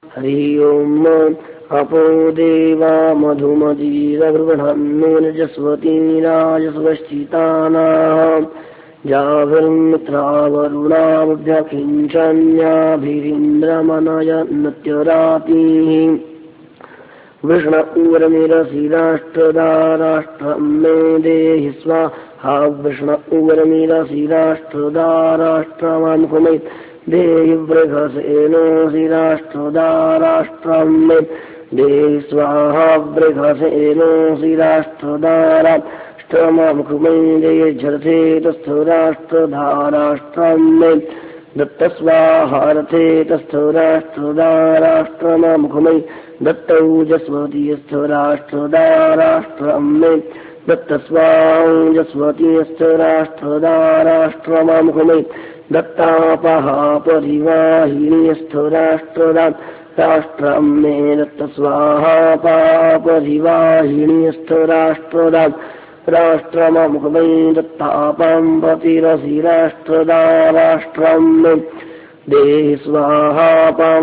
हरि ओम् अपो देवा मधुमतीरगृह्णन्नुर्जस्वती राजस्वश्चितानाः जाभिर्मित्रावरुणाभ्यकिञ्चन्याभिरीन्द्रमनयन्नत्यरातिः वृष्ण उर्मिरशिराष्ट्रदाराष्ट्रं मे देहि स्वाहा वृष्ण उर्मिरशिराष्ट्रदाराष्ट्रमां कुमै देहि वृघसेनो शिराष्ट्रदाराष्ट्रं मे देहि स्वाहा वृघसेनो शिराष्ट्रदाराष्ट्रमां कुमै देहि झरथे तस्थराष्ट्रधाराष्ट्रं मे दत्त स्वाहार्थे तस्थराष्ट्रदाराष्ट्रमां कुमै दत्तौ जस्वतीस्थराष्ट्रदाराष्ट्रं मे दत्त स्वाञ्जस्वतीस्थराष्ट्रदाराष्ट्रमां कुमै दत्तापहापरिवाहिनीस्थराष्ट्रदाष्ट्रं मे दत्त स्वाहापापरिवाहिनीस्थराष्ट्रदाष्ट्रमां कुमै दत्तापां पतिरशिराष्ट्रदाराष्ट्रं मे देहि स्वाहापां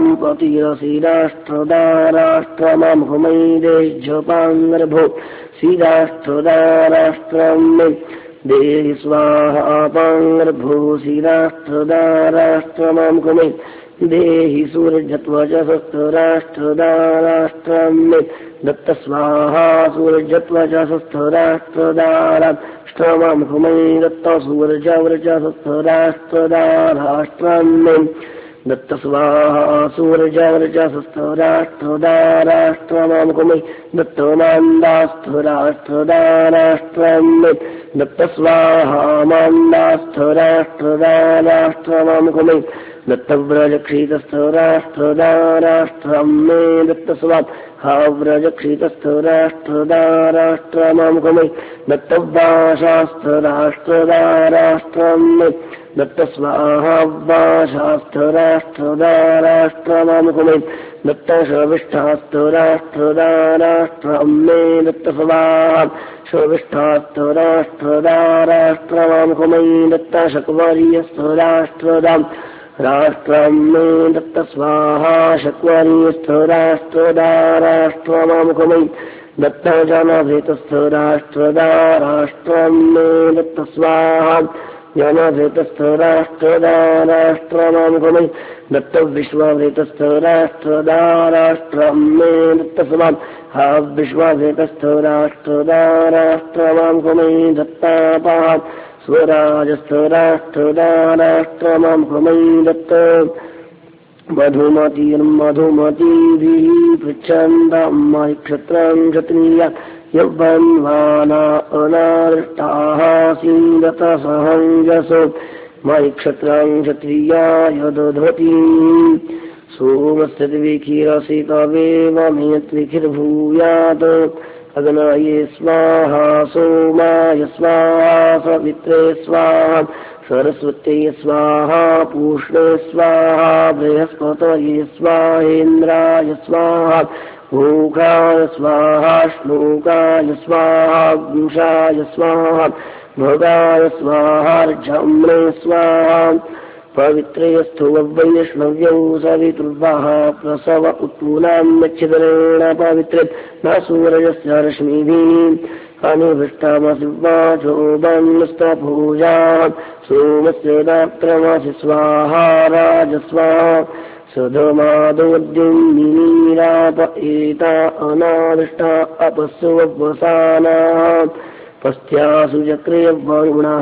पतिरशिराष्ट्रदाराष्ट्रमां कुमै देहि झपाङ्गर्भो शिराष्ट्रदाराष्ट्रं मे देहि स्वाहापाङ्गर्भो शिराष्ट्रदाराष्ट्रमां कुमै देहि सूर्यत्वचसस्थराष्ट्रदाराष्ट्रं मे दत्त स्वाहा सूर्यत्वचसस्थराष्ट्रदाराष्ट्रमां कुमै दत्त सूर्यवर्चसस्थराष्ट्रदाराष्ट्रं मे दत्त स्वाहा सूर्यवर्चसस्थराष्ट्रदाराष्ट्रमां कुमै दत्त मान्दास्थराष्ट्रदाराष्ट्रं मे दत्त स्वाहा मान्दास्थराष्ट्रदाराष्ट्रमां कुमै दत्त व्रजक्षितस्थराष्ट्रदाराष्ट्रं मे दत्त स्वाहा व्रजक्षितस्थराष्ट्रदाराष्ट्रमां कुमै दत्त वाशास्थराष्ट्रदाराष्ट्रं मे दत्त स्वाहा वाशास्थराष्ट्रदाराष्ट्रमां कुमै दत्त शविष्ठास्थराष्ट्रदाराष्ट्रं मे दत्त स्वाहा शविष्ठास्थराष्ट्रदाराष्ट्रमां कुमै दत्त शक्वर्यस्थराष्ट्रदां राष्ट्रं मे दत्त स्वाहा शक्वर्यस्थराष्ट्रदाराष्ट्रमां कुमै दत्त जनभृतस्थराष्ट्रदाराष्ट्रं मे दत्त स्वाहा जनभृतस्थराष्ट्रदाराष्ट्रमां कुमै दत्त विश्वभृतस्थराष्ट्रदाराष्ट्रं मे दत्त स्वाहा विश्वभृतस्थराष्ट्रदाराष्ट्रमां कुमै दत्तापाः स्वराजस्थराष्ट्रदाराष्ट्रमां कुमै दत्त मधुमतीभिः पृच्छन्तं महीक्षत्रं क्षत्रिया यौवन्वाना अनार्ष्टाः सीदतसहंजसो महीक्षत्रं क्षत्रिया यदधति सोमस्य द्विखिरसि तवेवमेत्विखिर्भूयात् अग्नये स्वाहा सोमाय स्वाहा सवित्रे स्वाहा सरस्वत्यै स्वाहा पूष्णे स्वाहा बृहस्पतये स्वाहेन्द्राय स्वाहा भूखाय स्वाहा श्लोकाय स्वाहा गुषाय स्वाहा भगाय स्वाहार्जम्ने स्वाहा पवित्रेऽस्तु वैष्णव्यौ सवितुर्वः प्रसव उत्तूनान्यच्छिद्रेण पवित्रे न सूर्यस्य रश्मिभिः अनुभृष्टमसि वाचो वन्नस्तपूजा सोमस्य दात्रमसि स्वाहा राजस्वाहा सधमादोद्युम्निराप एता अनादिष्टा अपस्सु वसानाः पस्थ्यासु चक्रे वरुणः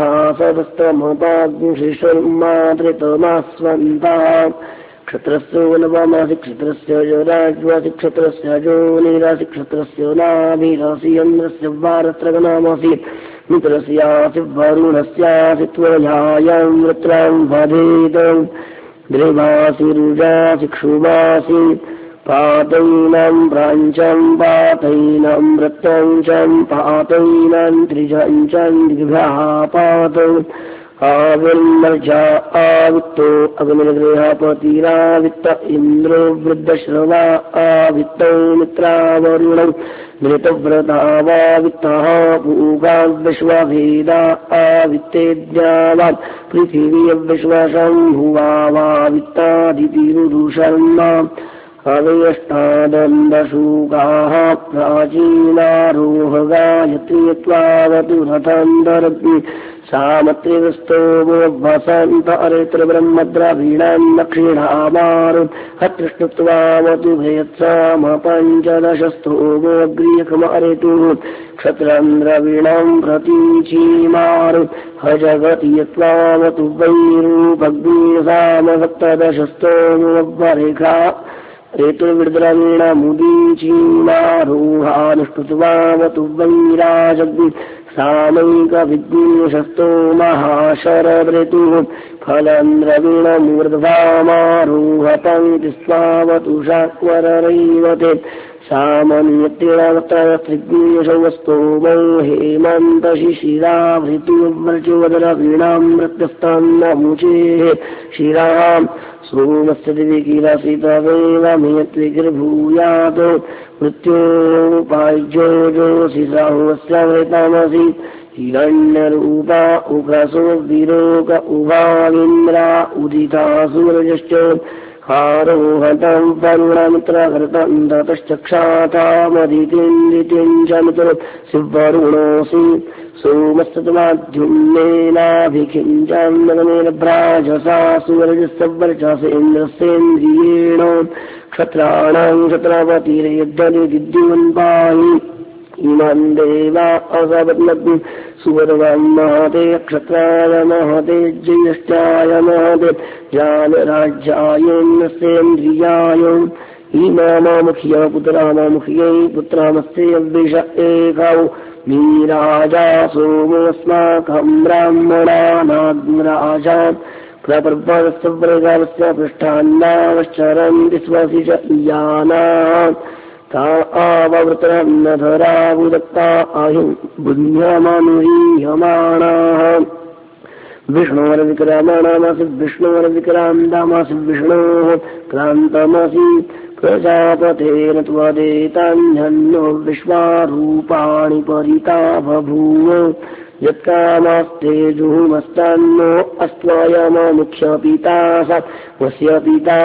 सदस्तमपाग्निशिशुर्मातृतमास्वन्ताः क्षत्रस्य नवमासि क्षत्रस्य राज्वासि क्षत्रस्य जोनिरासि क्षत्रस्य नाभिरासि इन्द्रस्य वारत्रगणामसि मित्रस्यासि वरुणस्यासि त्वयायं वृत्रं वधेत द्रिवासि रुजासि क्षुवासि पातैनं प्राञ्चं पातैनं वृत्तं पातैनं त्रिजं दिग्भ्यः पातौ आविर्मर्जा आवित्तो अग्निगृहपतिरावित्त इन्द्रो वृद्धश्रवा आवित्तौ मित्रावरुणौ मृतव्रता वावित्तः पूगाद्विश्वभेदा आवित्तेद्यावा पृथिवी विश्वशम्भुवा वावित्तादितिरुदुशर्मा हवेष्टादन्दशूकाः प्राचीनारोहगायत्री त्वावतु रथान्तरग्नि सामत्रिवस्तोमो वसन्त अरेत्रब्रह्मद्रवीणाम् दक्षिणामारु हतृष्णुत्वावतु भयत्साम पञ्चदशस्तोमोऽग्रियकम अरेतुः क्षत्रन्द्रवीणाम् प्रतीचीमारु हजगति यत्वावतु वैरूपग्निसाम सप्तदशस्तोमोऽवरेखा रेतुर्विद्रवीणामुदीचीमारोहानुष्टुत्वावतु वैराजग्नि सामैकविद्वेषस्तो महाशरवृतुः फलन्द्रवीणमूर्ध्वामारोह पङ्क्तिस्वावतु शाक्वररैवते सामन्यत्रिग्नेशवस्तोमो हेमन्तशिशिरावृतुर्व्रजोदरवीणाम् मृत्यस्तन्नमुचेः शिराम् सोमस्य दिवि किलसितवेवमेत्विर्भूयात् मृत्योपाय्यो जोषि साहुवस्य वैतामसि हिरण्यरूपा उग्रसो विरोक उभाविन्द्रा उदिता सूरजश्च हारोहतम् वरुणमित्रहृतम् ततश्चक्षातामदितिम् च मित्र शिवरुणोऽसि सोमस्तमाद्युम्नेनाभिखिञ्चान्नगमेरभ्राजसा सुवर्जस्सवर्चसेन्द्रस्येन्द्रियेण क्षत्राणाम् क्षत्रावतीरयद्धनि विद्युन्पाहि इमम् देवा असवत्नग्नि सुवर्वम् महते क्षत्राय महते ज्येष्ठाय महते जानराज्यायोन्नस्येन्द्रियाय इमामुख्य पुत्रामामुख्यै पुत्रामस्य विष एकौ मीराजा सोमोऽस्माकम् ब्राह्मणानाग्राजा प्रपर्वस्य व्रगावस्य पृष्ठान्नावश्चरन्ति स्वसि च इयानाः ता आववृत्रन्नधरावुदत्ता अहिम् बुध्यमनुरीयमाणाः विष्णोर्विक्रामाणामसि विष्णोर्विक्रान्तामसि विष्णोः क्रान्तमसि प्रजापतेन त्वदेतान्यन्नो विश्वारूपाणि परिता बभूव यत्कामास्ते जुहुमस्तान्नो अस्त्वयममुख्यपिता स वस्य पिता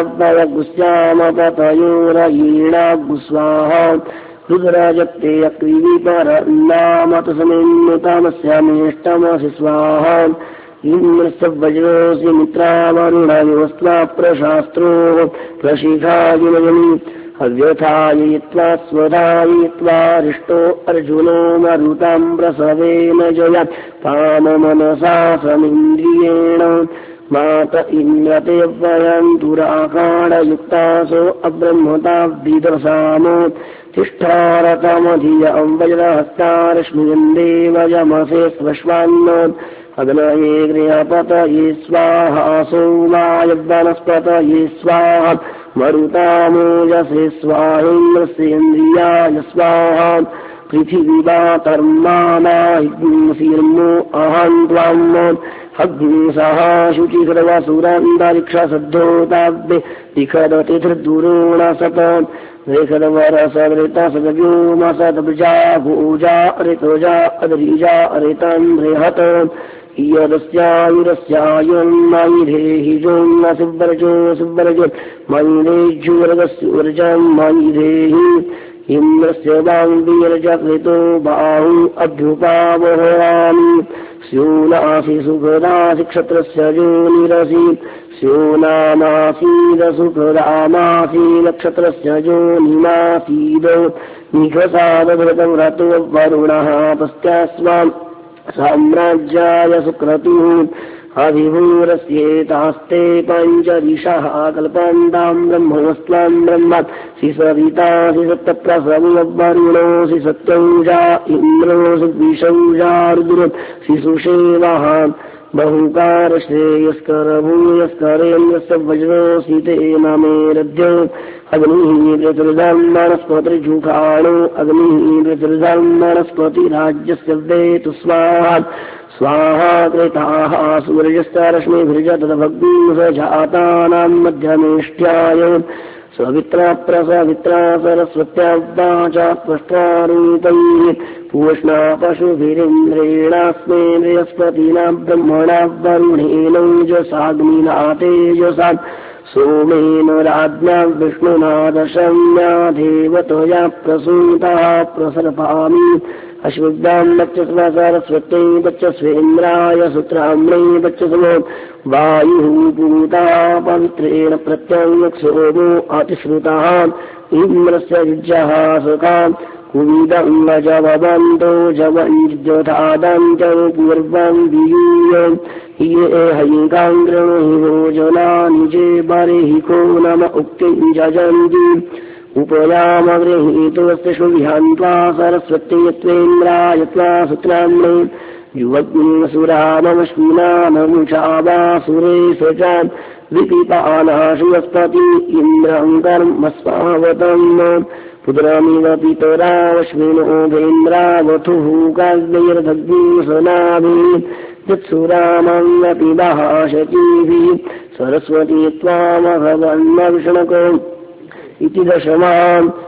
वयगुस्यामपतयोरयीणागुस्वाहा रुद्रजत्ते अक्रीविपरन्नामतु समेन्नुतामस्यामेष्टमसि स्वाहा इन्द्रस्य वज्रोऽसि मित्रावरुणयोस्त्वा प्रशास्त्रोः प्रशिखायुमयनि हव्यथायित्वा स्वधायित्वा रिष्टो अर्जुनो मरुताम् प्रसवेन जय पाममनसा समिन्द्रियेण मात इन्द्रते वयन्तुराकाणयुक्तासो अब्रह्मता विदसामो तिष्ठारतमधियम् वज्रहस्तारश्मियम् देवयमसे स्वश्वान्न अग्नये गृहपतये स्वाहा सोमाय वनस्पतये स्वाहा मरुतामोजसे स्वाहेन्द्रस्येन्द्रियाय स्वाहा पृथिवीवातर्मानाग्निर्मो अहम् त्वाम् अग्निसहा शुचिकृतवसुरान्तरिक्षसद्धोताब्दे लिखदतिथिर्दुरोणसत रेखदवरसवृतसव्योमसतबृजा भूजा ऋतोजा अद्रिजा ऋतन्द्रिहत इयदस्यायुरस्यायुर्मयिधेहि जोन्न सुव्रजो सुव्रजो मयिरेज्युर्गस्योर्जम् मयिधेहि इन्द्रस्य वाङ्वीर्जकृतो बाहु अभ्युपावहरामि स्योनासि सुखदासि क्षत्रस्य जोनिरसि स्योनामासीद सुखदामासि नक्षत्रस्य जोनिमासीद निघसादभृतम् रतो वरुणः तस्यास्मान् साम्राज्याय सुक्रतुः अभिभूरस्येतास्ते पञ्चदिशः कल्पन्ताम् ब्रह्मवस्त्वाम् ब्रह्म सवितासि सप्तप्रसवरुणोऽसि सत्यौजा इन्द्रोऽसि द्विषौजा रुद्रोऽसि सुषेवः बहुकारश्रेयस्कर भूयस्करेन्द्रस्य वज्रोऽसि तेन मेरद्यो अग्निः पृथुर्धम् वनस्पतिर्जुषाणो अग्निः पृथुर्धम् वनस्पतिराज्यस्य वेतु स्वाहा स्वाहा कृताः सूर्यस्तरश्मिभिर्ज तदभग्निसजातानाम् मध्यमेष्ट्याय सवित्रा प्रसवित्रा सरस्वत्यावाचा त्वष्ट्रारूपैः पूष्णा पशुभिरिन्द्रेणास्मै बृहस्पतिना ब्रह्मणा वरुणेनोजसाग्निना तेजसा सोमेन राज्ञा विष्णुना दशम्या देवतया प्रसूतः प्रसर्पामि अश्वत्थां दक्षस्व सरस्वती दक्षस्वेन्द्राय सुत्राम्णे दक्षस्वो वायुः पूतः पवित्रेण प्रत्यङ् सोमो अतिश्रुतः इन्द्रस्य युज्यः सुखाम् कुविदं वजवन्तो जवञ्जोधादन्तं पूर्वं वियूय ये हयिकाङ्ग्रणहि भोजनानि जे बर्हिको नम उक्तिं जजन्ति उपयामगृहीतोऽस्ति शुभिहन्त्वा सरस्वती त्वेन्द्राय त्वा सुत्राम्णे युवग्निसुरामश्विनानमुषावासुरेश च विपिपानाशुवस्पति इन्द्रं कर्मस्वावतम् पुत्रमिव पितराश्विनोभेन्द्रावथुः काव्यैर्दग्धूषणाभिः यत्सुरामङ्गपि महाशचीभिः सरस्वती त्वामभवन्नविष्णको इति दशमाम्